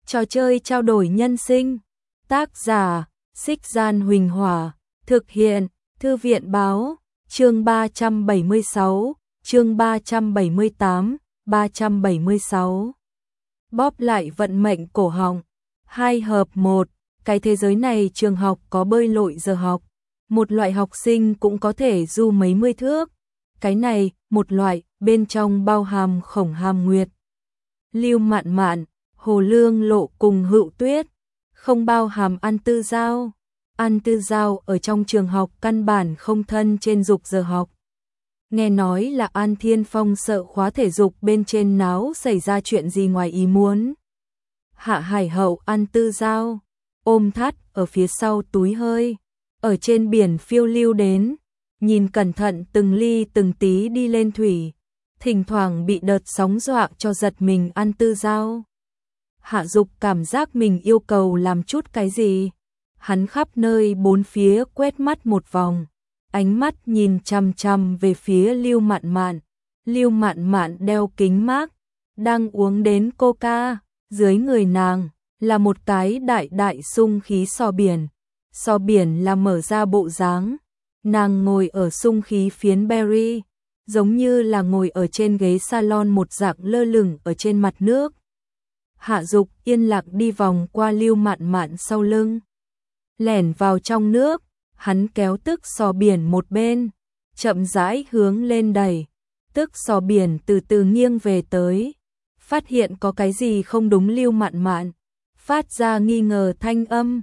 Trò chơi trao đổi nhân sinh. Tác giả: Xích Gian Huỳnh Hỏa. Thực hiện: Thư viện Báo. Chương 376, chương 378, 376. Bóp lại vận mệnh cổ họng. 2 hợp 1. Cái thế giới này trường học có bơi lội giờ học. Một loại học sinh cũng có thể du mấy mươi thước. Cái này, một loại, bên trong bao hàm Khổng Hàm Nguyệt, Lưu Mạn Mạn, Hồ Lương Lộ cùng Hựu Tuyết. Không bao hàm An Tư Giao. An Tư Giao ở trong trường học căn bản không thân trên dục giờ học. Nghe nói là An Thiên Phong sợ khóa thể dục bên trên náo xảy ra chuyện gì ngoài ý muốn. Hạ Hải Hậu An Tư Giao ôm thắt ở phía sau túi hơi, ở trên biển phiêu lưu đến, nhìn cẩn thận từng ly từng tí đi lên thủy, thỉnh thoảng bị đợt sóng dọa cho giật mình. An Tư Giao. Hạ Dục cảm giác mình yêu cầu làm chút cái gì. Hắn khắp nơi bốn phía quét mắt một vòng, ánh mắt nhìn chằm chằm về phía Lưu Mạn Mạn. Lưu Mạn Mạn đeo kính mát, đang uống đến coca, dưới người nàng là một cái đại đại sung khí sò biển. Sò biển là mở ra bộ dáng, nàng ngồi ở sung khí phiến berry, giống như là ngồi ở trên ghế salon một dạng lơ lửng ở trên mặt nước. Hạ Dục yên lặng đi vòng qua Lưu Mạn Mạn sau lưng, lẻn vào trong nước, hắn kéo tức sò biển một bên, chậm rãi hướng lên đẩy, tức sò biển từ từ nghiêng về tới. Phát hiện có cái gì không đúng, Lưu Mạn Mạn phát ra nghi ngờ thanh âm.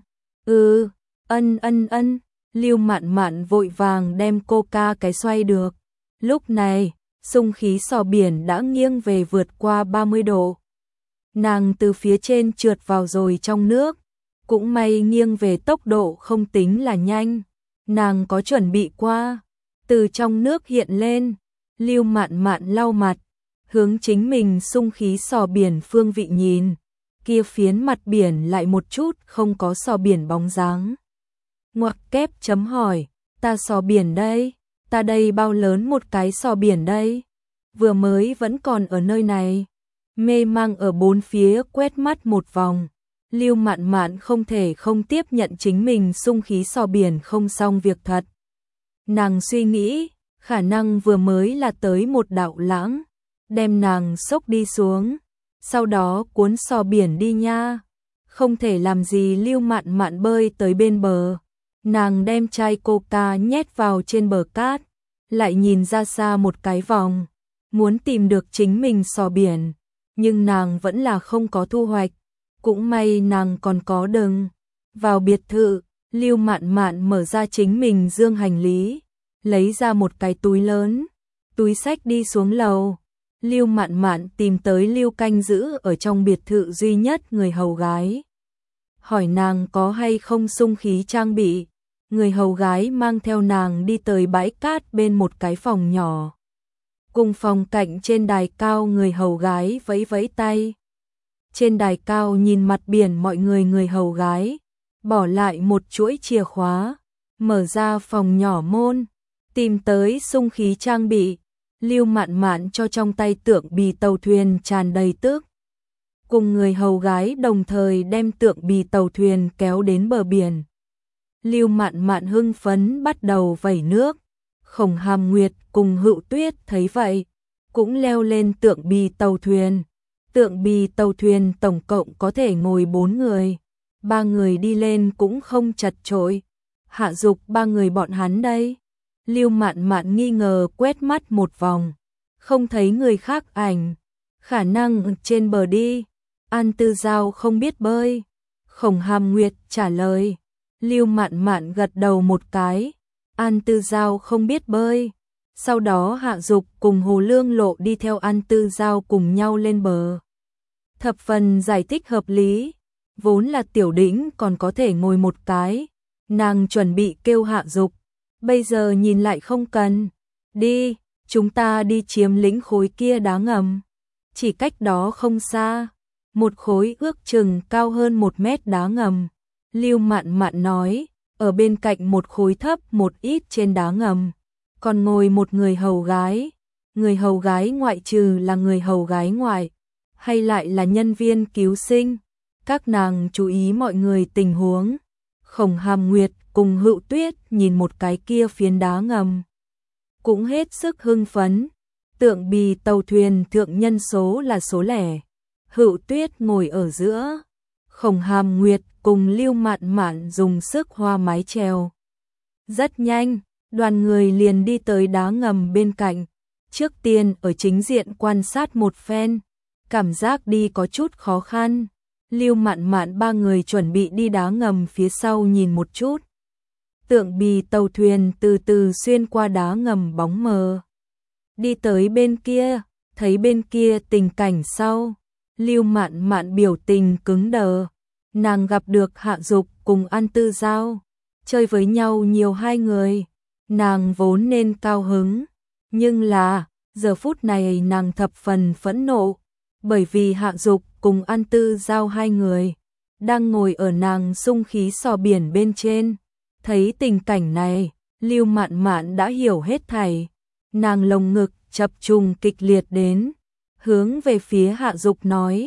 Ân. Lưu Mạn Mạn vội vàng đem coca cái xoay được. Lúc này, xung khí sò biển đã nghiêng về vượt qua 30 độ. Nàng từ phía trên trượt vào rồi trong nước, cũng may nghiêng về tốc độ không tính là nhanh. Nàng có chuẩn bị qua, từ trong nước hiện lên. Lưu Mạn Mạn lau mặt, hướng chính mình xung khí sò biển phương vị nhìn, kia phiến mặt biển lại một chút không có sò biển bóng dáng. Ngoặc kép chấm hỏi, ta sò biển đây, ta đây bao lớn một cái sò biển đây, vừa mới vẫn còn ở nơi này. Mê mang ở bốn phía quét mắt một vòng, Lưu Mạn Mạn không thể không tiếp nhận chính mình xung khí sò biển không xong việc thật. Nàng suy nghĩ, khả năng vừa mới là tới một đạo lãng, đem nàng xốc đi xuống, sau đó cuốn sò biển đi nha. Không thể làm gì. Lưu Mạn Mạn bơi tới bên bờ, nàng đem chai coca nhét vào trên bờ cát, lại nhìn ra xa một cái vòng, muốn tìm được chính mình sò biển, nhưng nàng vẫn là không có thu hoạch. Cũng may nàng còn có đừng. Vào biệt thự, Lưu Mạn Mạn mở ra chính mình dương hành lý, lấy ra một cái túi lớn, túi xách đi xuống lầu. Lưu Mạn Mạn tìm tới Lưu canh giữ ở trong biệt thự duy nhất người hầu gái, hỏi nàng có hay không xung khí trang bị. Người hầu gái mang theo nàng đi tới bãi cát bên một cái phòng nhỏ. Cùng phòng cạnh trên đài cao, người hầu gái vẫy vẫy tay. Trên đài cao nhìn mặt biển mọi người, người hầu gái bỏ lại một chuỗi chìa khóa, mở ra phòng nhỏ môn, tìm tới xung khí trang bị. Lưu Mạn Mạn cho trong tay tượng bì tàu thuyền tràn đầy tức, cùng người hầu gái đồng thời đem tượng bì tàu thuyền kéo đến bờ biển. Lưu Mạn Mạn hưng phấn bắt đầu vẩy nước. Khổng Hàm Nguyệt cùng Hựu Tuyết thấy vậy, cũng leo lên tượng bì tàu thuyền. Tượng bì tàu thuyền tổng cộng có thể ngồi 4 người, 3 người đi lên cũng không chật chội. Hạ Dục 3 người bọn hắn đây. Lưu Mạn Mạn nghi ngờ quét mắt một vòng, không thấy người khác ảnh, khả năng trên bờ đi. An Tư Giao không biết bơi. Khổng Hàm Nguyệt trả lời. Lưu Mạn Mạn gật đầu một cái. An Tư Giao không biết bơi. Sau đó Hạ Dục cùng Hồ Lương Lộ đi theo An Tư Giao cùng nhau lên bờ. Thập phần giải thích hợp lý. Vốn là Tiểu Đĩnh còn có thể ngồi một cái, nàng chuẩn bị kêu Hạ Dục, bây giờ nhìn lại không cần. Đi, chúng ta đi chiếm lĩnh khối kia đá ngầm. Chỉ cách đó không xa, một khối ước chừng cao hơn 1 mét đá ngầm. Lưu Mạn Mạn nói, ở bên cạnh một khối thấp một ít trên đá ngầm, còn ngồi một người hầu gái. Người hầu gái ngoại trừ là người hầu gái ngoại, hay lại là nhân viên cứu sinh, các nàng chú ý mọi người tình huống. Khổng Hàm Nguyệt cùng Hựu Tuyết nhìn một cái kia phiến đá ngầm, cũng hết sức hưng phấn. Tượng bì tàu thuyền thượng nhân số là số lẻ. Hựu Tuyết ngồi ở giữa, Khổng Hàm Nguyệt cùng Lưu Mạn Mạn dùng sức hoa mái chèo. Rất nhanh, đoàn người liền đi tới đá ngầm bên cạnh. Trước tiên ở chính diện quan sát một phen, cảm giác đi có chút khó khăn. Lưu Mạn Mạn ba người chuẩn bị đi đá ngầm phía sau nhìn một chút. Tượng bì tàu thuyền từ từ xuyên qua đá ngầm bóng mờ. Đi tới bên kia, thấy bên kia tình cảnh sau. Lưu Mạn Mạn biểu tình cứng đờ. Nàng gặp được Hạ Dục cùng An Tư Giao, chơi với nhau nhiều hai người. Nàng vốn nên cao hứng, nhưng là giờ phút này nàng thập phần phẫn nộ, bởi vì Hạ Dục cùng An Tư Giao hai người đang ngồi ở nàng sung khí sò biển bên trên. Thấy tình cảnh này, Lưu Mạn Mạn đã hiểu hết thảy. Nàng lồng ngực chập trùng kịch liệt đến, hướng về phía Hạ Dục nói,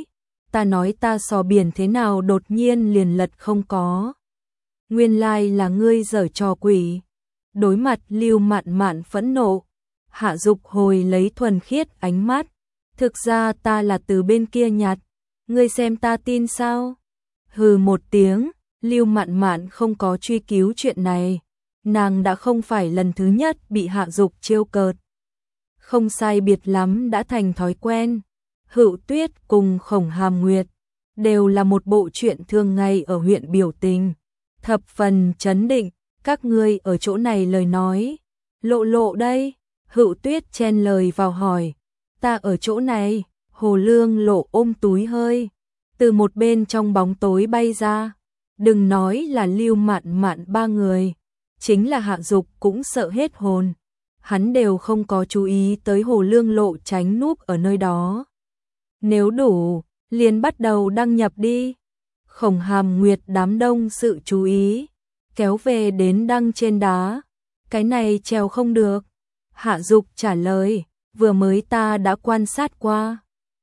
ta sò biển thế nào đột nhiên liền lật không có. Nguyên lai là ngươi giở trò quỷ. Đối mặt Lưu Mạn Mạn phẫn nộ, Hạ Dục hồi lấy thuần khiết ánh mắt. Thực ra ta là từ bên kia nhặt, ngươi xem ta tin sao? Hừ một tiếng, Lưu Mạn Mạn không có truy cứu chuyện này. Nàng đã không phải lần thứ nhất bị Hạ Dục trêu cợt. Không sai biệt lắm đã thành thói quen. Hựu Tuyết cùng Khổng Hàm Nguyệt đều là một bộ chuyện thường ngày ở huyện biểu tình. Thập phần chấn định, các ngươi ở chỗ này lời nói. Lộ lộ đây, Hựu Tuyết chen lời vào hỏi. Ta ở chỗ này, Hồ Lương Lộ ôm túi hơi, từ một bên trong bóng tối bay ra. Đừng nói là Lưu Mạn Mạn ba người, chính là Hạ Dục cũng sợ hết hồn. Hắn đều không có chú ý tới Hồ Lương Lộ tránh núp ở nơi đó. Nếu đủ, liền bắt đầu đăng nhập đi. Khổng Hàm Nguyệt đám đông sự chú ý, kéo về đến đăng trên đá. Cái này trèo không được. Hạ Dục trả lời, vừa mới ta đã quan sát qua.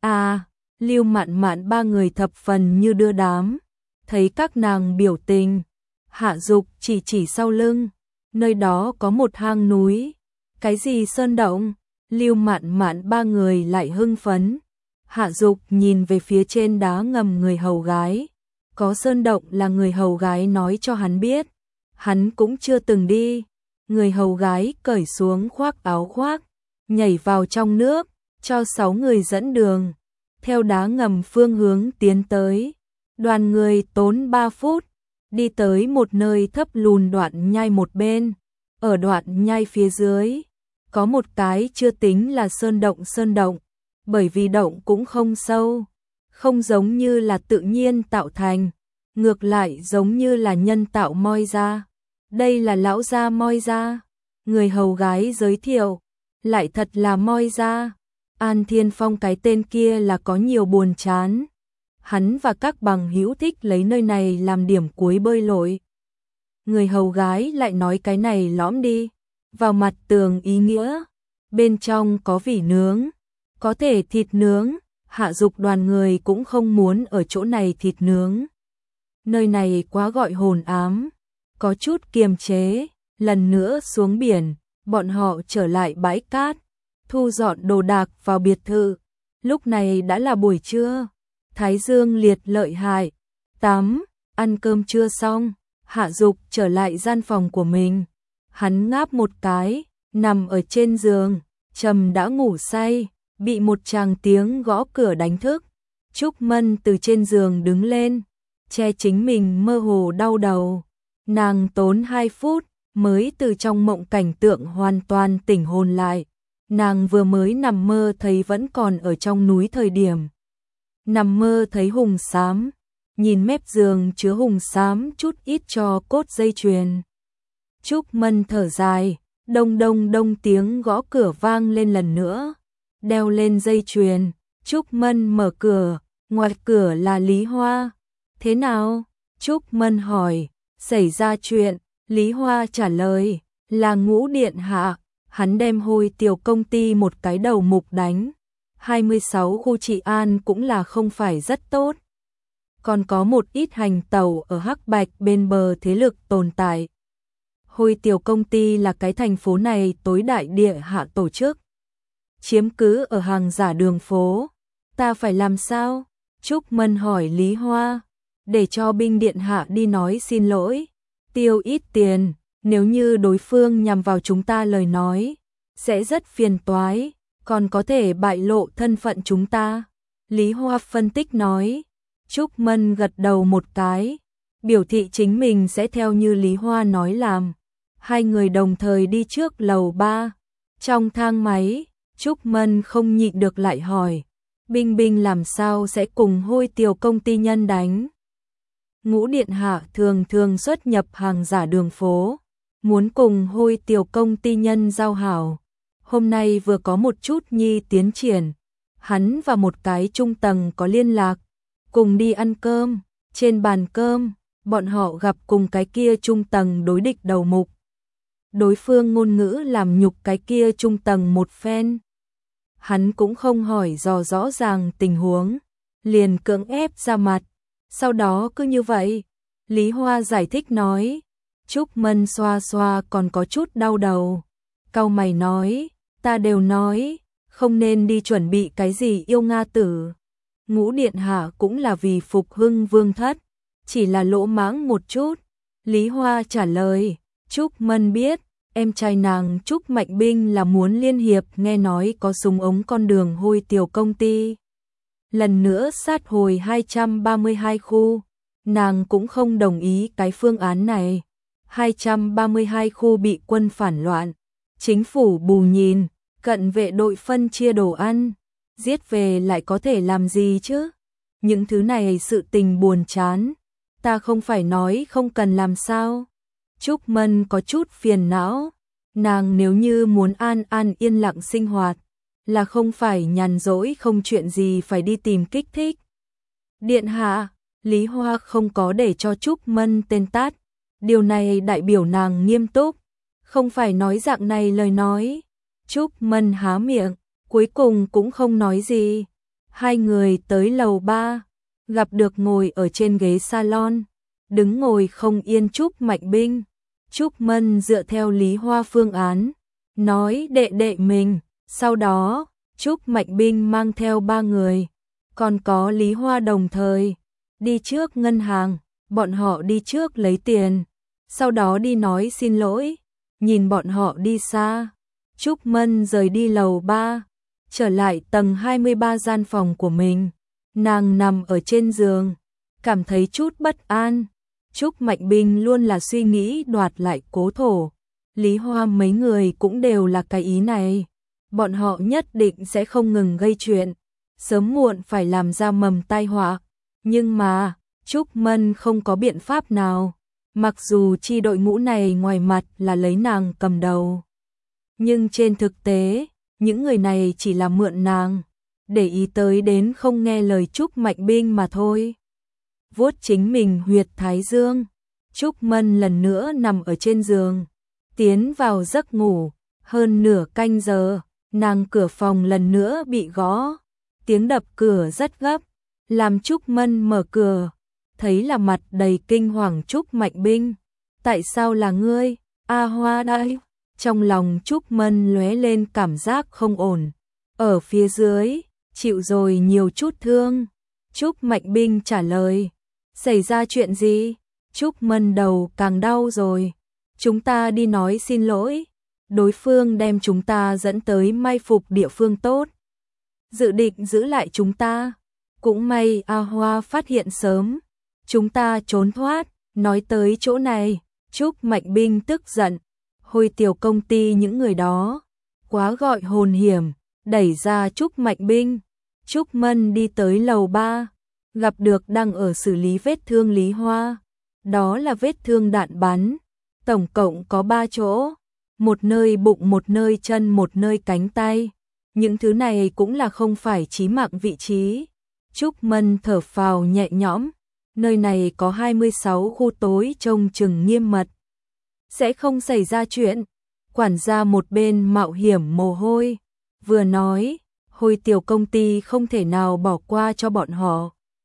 Lưu Mạn Mạn ba người thập phần như đưa đám. Thấy các nàng biểu tình, Hạ Dục chỉ sau lưng, nơi đó có một hang núi. Cái gì sơn động? Lưu Mạn Mạn ba người lại hưng phấn. Hạ Dục nhìn về phía trên đá ngầm người hầu gái. Có sơn động là người hầu gái nói cho hắn biết. Hắn cũng chưa từng đi. Người hầu gái cởi xuống khoác áo khoác, nhảy vào trong nước, cho 6 người dẫn đường. Theo đá ngầm phương hướng tiến tới. Đoàn người tốn 3 phút, đi tới một nơi thấp lùn đoạn nhai một bên. Ở đoạn nhai phía dưới, có một cái chưa tính là sơn động, bởi vì động cũng không sâu, không giống như là tự nhiên tạo thành, ngược lại giống như là nhân tạo moi ra. Đây là lão gia moi ra, người hầu gái giới thiệu, lại thật là moi ra. An Thiên Phong cái tên kia là có nhiều buồn chán. Hắn và các bằng hữu thích lấy nơi này làm điểm cuối bơi lội. Người hầu gái lại nói cái này lõm đi, vào mặt tường ý nghĩa, bên trong có vỉ nướng, có thể thịt nướng. Hạ Dục đoàn người cũng không muốn ở chỗ này thịt nướng. Nơi này quá gọi hồn ám, có chút kiềm chế. Lần nữa xuống biển, bọn họ trở lại bãi cát, thu dọn đồ đạc vào biệt thự. Lúc này đã là buổi trưa, thái dương liệt lợi hại. Tắm, ăn cơm trưa xong, Hạ Dục trở lại gian phòng của mình. Hắn ngáp một cái, nằm ở trên giường, Trầm đã ngủ say, bị một tràng tiếng gõ cửa đánh thức. Trúc Mân từ trên giường đứng lên, che chính mình mơ hồ đau đầu. Nàng tốn 2 phút mới từ trong mộng cảnh tượng hoàn toàn tỉnh hồn lại. Nàng vừa mới nằm mơ thấy vẫn còn ở trong núi thời điểm. Nằm mơ thấy hùng xám, nhìn mép giường chứa hùng xám chút ít cho cốt dây chuyền. Trúc Mân thở dài, đông đông đông tiếng gõ cửa vang lên lần nữa. Đeo lên dây chuyền, Trúc Mân mở cửa, ngoài cửa là Lý Hoa. Thế nào? Trúc Mân hỏi, xảy ra chuyện. Lý Hoa trả lời, là Ngũ điện hạ, hắn đem Hôi tiểu công ty một cái đầu mục đánh. 26 khu trị an cũng là không phải rất tốt. còn có một ít hành tẩu ở Hắc Bạch bên bờ thế lực tồn tại. Hôi Tiểu công ty là cái thành phố này tối đại địa hạ tổ chức, chiếm cứ ở hàng giả đường phố. Ta phải làm sao? Trúc Mân hỏi Lý Hoa. Để cho binh điện hạ đi nói xin lỗi, tiêu ít tiền, nếu như đối phương nhằm vào chúng ta lời nói, sẽ rất phiền toái, còn có thể bại lộ thân phận chúng ta. Lý Hoa phân tích nói. Trúc Mân gật đầu một cái, biểu thị chính mình sẽ theo như Lý Hoa nói làm. Hai người đồng thời đi trước lầu 3. Trong thang máy, Trúc Mân không nhịn được lại hỏi, Binh Binh làm sao sẽ cùng Hôi Tiểu công ty nhân đánh? Ngũ điện hạ thường thường xuất nhập hàng giả đường phố, muốn cùng Hôi Tiểu công ty nhân giao hảo. Hôm nay vừa có một chút nhi tiến triển, hắn và một cái trung tầng có liên lạc, cùng đi ăn cơm. Trên bàn cơm, bọn họ gặp cùng cái kia trung tầng đối địch đầu mục. Đối phương ngôn ngữ làm nhục cái kia trung tầng một phen. Hắn cũng không hỏi dò rõ ràng tình huống, liền cưỡng ép ra mặt. Sau đó cứ như vậy, Lý Hoa giải thích nói. Trúc Mân xoa xoa còn có chút đau đầu, cau mày nói, ta đều nói, không nên đi chuẩn bị cái gì yêu Nga tử. Ngũ điện hạ cũng là vì phục hưng vương thất, chỉ là lỗ mãng một chút. Lý Hoa trả lời. Trúc Mân biết, em trai nàng Trúc Mạnh Binh là muốn liên hiệp, nghe nói có súng ống con đường Hôi Tiểu công ty. Lần nữa sát hồi 232 khu, nàng cũng không đồng ý cái phương án này. 232 khu bị quân phản loạn, chính phủ bù nhìn, cận vệ đội phân chia đồ ăn, giết về lại có thể làm gì chứ? Những thứ này sự tình buồn chán, ta không phải nói không cần làm sao? Trúc Mân có chút phiền não, nàng nếu như muốn an an yên lặng sinh hoạt, là không phải nhàn rỗi không chuyện gì phải đi tìm kích thích. Điện hạ, Lý Hoa không có để cho Trúc Mân tên tát, điều này đại biểu nàng nghiêm túc, không phải nói dạng này lời nói. Trúc Mân há miệng, cuối cùng cũng không nói gì. Hai người tới lầu 3, gặp được ngồi ở trên ghế salon, đứng ngồi không yên Trúc Mạnh Binh. Trúc Mân dựa theo Lý Hoa phương án, nói đệ đệ mình. Sau đó, Trúc Mạnh Binh mang theo 3 người, còn có Lý Hoa đồng thời, đi trước ngân hàng, bọn họ đi trước lấy tiền, sau đó đi nói xin lỗi. Nhìn bọn họ đi xa, Trúc Mân rời đi lầu 3, trở lại tầng 23 gian phòng của mình. Nàng nằm ở trên giường, cảm thấy chút bất an. Trúc Mạnh Binh luôn là suy nghĩ đoạt lại Cố Thổ. Lý Hoa mấy người cũng đều là cái ý này. Bọn họ nhất định sẽ không ngừng gây chuyện, sớm muộn phải làm ra mầm tai họa. Nhưng mà, Trúc Mân không có biện pháp nào. Mặc dù chi đội ngũ này ngoài mặt là lấy nàng cầm đầu, nhưng trên thực tế, những người này chỉ là mượn nàng, để ý tới đến không nghe lời Trúc Mạnh Binh mà thôi. Vuốt chính mình huyệt thái dương, Trúc Mân lần nữa nằm ở trên giường, tiến vào giấc ngủ. Hơn nửa canh giờ, nàng cửa phòng lần nữa bị gõ, tiếng đập cửa rất gấp, làm Trúc Mân mở cửa, thấy là mặt đầy kinh hoàng Trúc Mạnh Binh. Tại sao là ngươi? A Hoa đây. Trong lòng Trúc Mân lóe lên cảm giác không ổn. Ở phía dưới, chịu rồi nhiều chút thương. Trúc Mạnh Binh trả lời. Xảy ra chuyện gì? Trúc Mân đầu càng đau rồi. Chúng ta đi nói xin lỗi. Đối phương đem chúng ta dẫn tới mai phục địa phương tốt, dự định giữ lại chúng ta. Cũng may A Hoa phát hiện sớm, chúng ta trốn thoát. Nói tới chỗ này, Trúc Mạnh Binh tức giận. Hôi Tiểu công ty những người đó quá gọi hồn hiểm, đẩy ra Trúc Mạnh Binh. Trúc Mân đi tới lầu 3, gặp được đang ở xử lý vết thương Lý Hoa. Đó là vết thương đạn bắn, tổng cộng có 3 chỗ, một nơi bụng, một nơi chân, một nơi cánh tay. Những thứ này cũng là không phải chí mạng vị trí. Trúc Mân thở phào nhẹ nhõm, nơi này có 26 khu tối trông chừng nghiêm mật, sẽ không xảy ra chuyện. Quản gia một bên mạo hiểm mồ hôi, vừa nói, Hôi Tiểu công ty không thể nào bỏ qua cho bọn họ.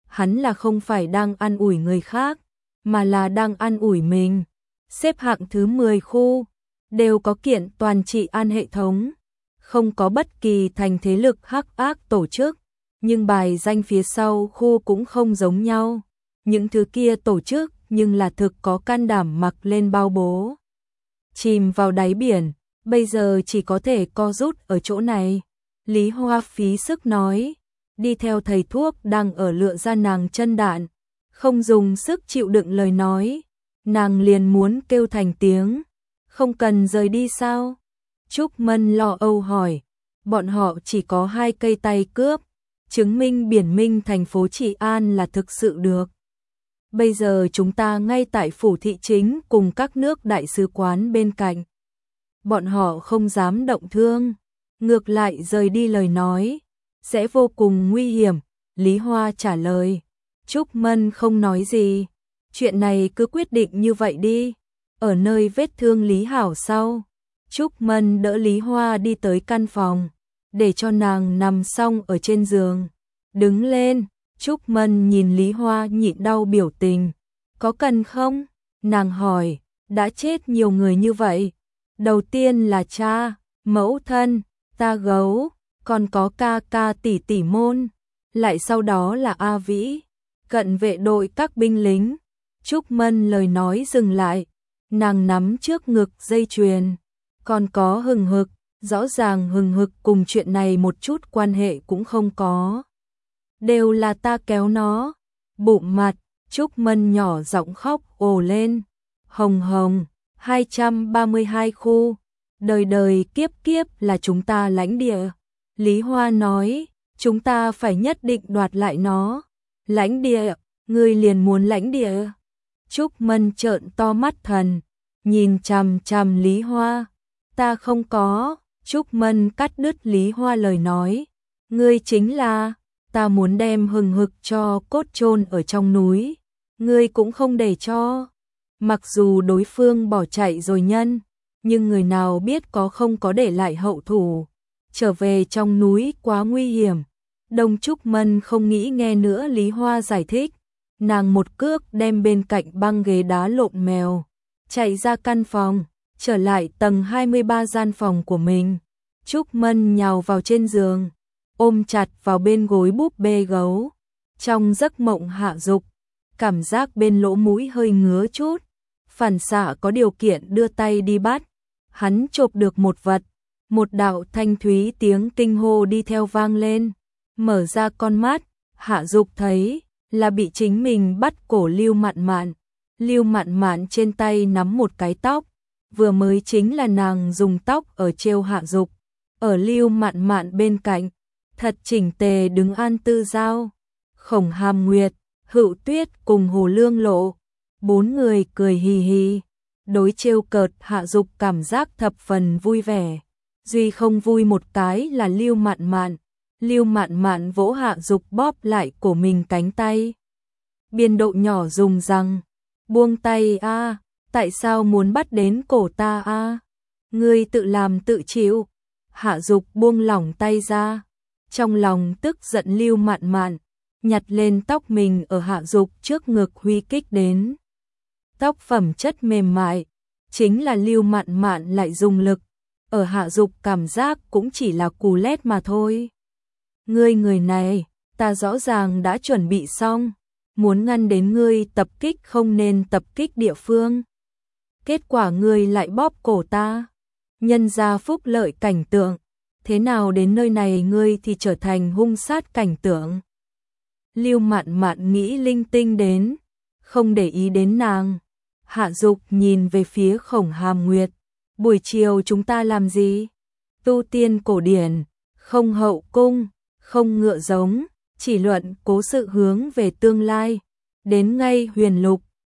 hắn là không phải đang an ủi người khác, mà là đang an ủi mình. Xếp hạng thứ 10 khu, đều có kiện toàn trị an hệ thống, không có bất kỳ thành thế lực hắc ác tổ chức, nhưng bài danh phía sau khu cũng không giống nhau. Những thứ kia tổ chức nhưng là thực có can đảm mặc lên bao bố. Chìm vào đáy biển, bây giờ chỉ có thể co rút ở chỗ này. Lý Hoa phí sức nói, đi theo thầy thuốc đang ở lựa ra nàng chân đạn, không dùng sức chịu đựng lời nói, nàng liền muốn kêu thành tiếng, không cần rời đi sao? Trúc Mân lo âu hỏi, bọn họ chỉ có 2 cây tay cướp, chứng minh biển minh thành phố trị an là thực sự được. Bây giờ chúng ta ngay tại phủ thị chính cùng các nước đại sứ quán bên cạnh. Bọn họ không dám động thương, ngược lại rời đi lời nói, sẽ vô cùng nguy hiểm, Lý Hoa trả lời. Trúc Mân không nói gì, chuyện này cứ quyết định như vậy đi, ở nơi vết thương Lý Hảo sau. Trúc Mân đỡ Lý Hoa đi tới căn phòng, để cho nàng nằm xong ở trên giường. Đứng lên, Trúc Mân nhìn Lý Hoa nhịn đau biểu tình. Có cần không? Nàng hỏi, đã chết nhiều người như vậy. Đầu tiên là cha, mẫu thân, ta gấu, còn có ca ca tỷ tỷ môn. Lại sau đó là A Vĩ, cận vệ đội các binh lính. Trúc Mân lời nói dừng lại, nàng nắm trước ngực dây chuyền. Còn có Hừng Hực, rõ ràng Hừng Hực cùng chuyện này một chút quan hệ cũng không có. Đều là ta kéo nó. Bụng mặt, Trúc Mân nhỏ giọng khóc ồ lên. Hồng Hồng, 232 khu, đời đời kiếp kiếp là chúng ta lãnh địa. Lý Hoa nói, chúng ta phải nhất định đoạt lại nó. Lãnh địa, ngươi liền muốn lãnh địa. Trúc Mân trợn to mắt thần, nhìn chằm chằm Lý Hoa. Ta không có. Trúc Mân cắt đứt Lý Hoa lời nói. Ngươi chính là, ta muốn đem Hừng Hực cho cốt chôn ở trong núi. Ngươi cũng không để cho. Mặc dù đối phương bỏ chạy rồi nhân, nhưng người nào biết có không có để lại hậu thủ. Trở về trong núi quá nguy hiểm. Đông Trúc Mân không nghĩ nghe nữa Lý Hoa giải thích. Nàng một cước đem bên cạnh băng ghế đá lộn mèo, chạy ra căn phòng, trở lại tầng 23 gian phòng của mình. Trúc Mân nhào vào trên giường, ôm chặt vào bên gối búp bê gấu. Trong giấc mộng hạ dục, cảm giác bên lỗ mũi hơi ngứa chút, phản xạ có điều kiện đưa tay đi bắt. Hắn chộp được một vật, một đạo thanh thúy tiếng kinh hô đi theo vang lên. Mở ra con mắt, hạ dục thấy là bị chính mình bắt cổ Lưu Mạn Mạn. Lưu Mạn Mạn trên tay nắm một cái tóc, vừa mới chính là nàng dùng tóc ở trêu hạ dục. Ở Lưu Mạn Mạn bên cạnh, thật chỉnh tề đứng An Tư Giao, Khổng Hàm Nguyệt, Hựu Tuyết cùng Hồ Lương Lộ. 4 người cười hì hì, đối trêu cợt hạ dục cảm giác thập phần vui vẻ. Duy không vui một cái là Lưu Mạn Mạn. Lưu Mạn Mạn vỗ hạ dục bóp lại cổ mình cánh tay. Biên độ nhỏ dùng rằng, buông tay a, tại sao muốn bắt đến cổ ta a? Ngươi tự làm tự chịu. Hạ dục buông lỏng tay ra, trong lòng tức giận Lưu Mạn Mạn, nhặt lên tóc mình ở hạ dục trước ngực huy kích đến. Tóc phẩm chất mềm mại, chính là Lưu Mạn Mạn lại dùng lực, ở hạ dục cảm giác cũng chỉ là cù lét mà thôi. Ngươi người này, ta rõ ràng đã chuẩn bị xong, muốn ngăn đến ngươi tập kích không nên tập kích địa phương. Kết quả ngươi lại bóp cổ ta, nhân ra phúc lợi cảnh tượng, thế nào đến nơi này ngươi thì trở thành hung sát cảnh tượng. Lưu Mạn Mạn nghĩ linh tinh đến, không để ý đến nàng. Hạ dục nhìn về phía Khổng Hàm Nguyệt, buổi chiều chúng ta làm gì? Tu tiên cổ điển, không hậu cung, không ngựa giống, chỉ luận cố sự hướng về tương lai. Đến ngay Huyền Lục,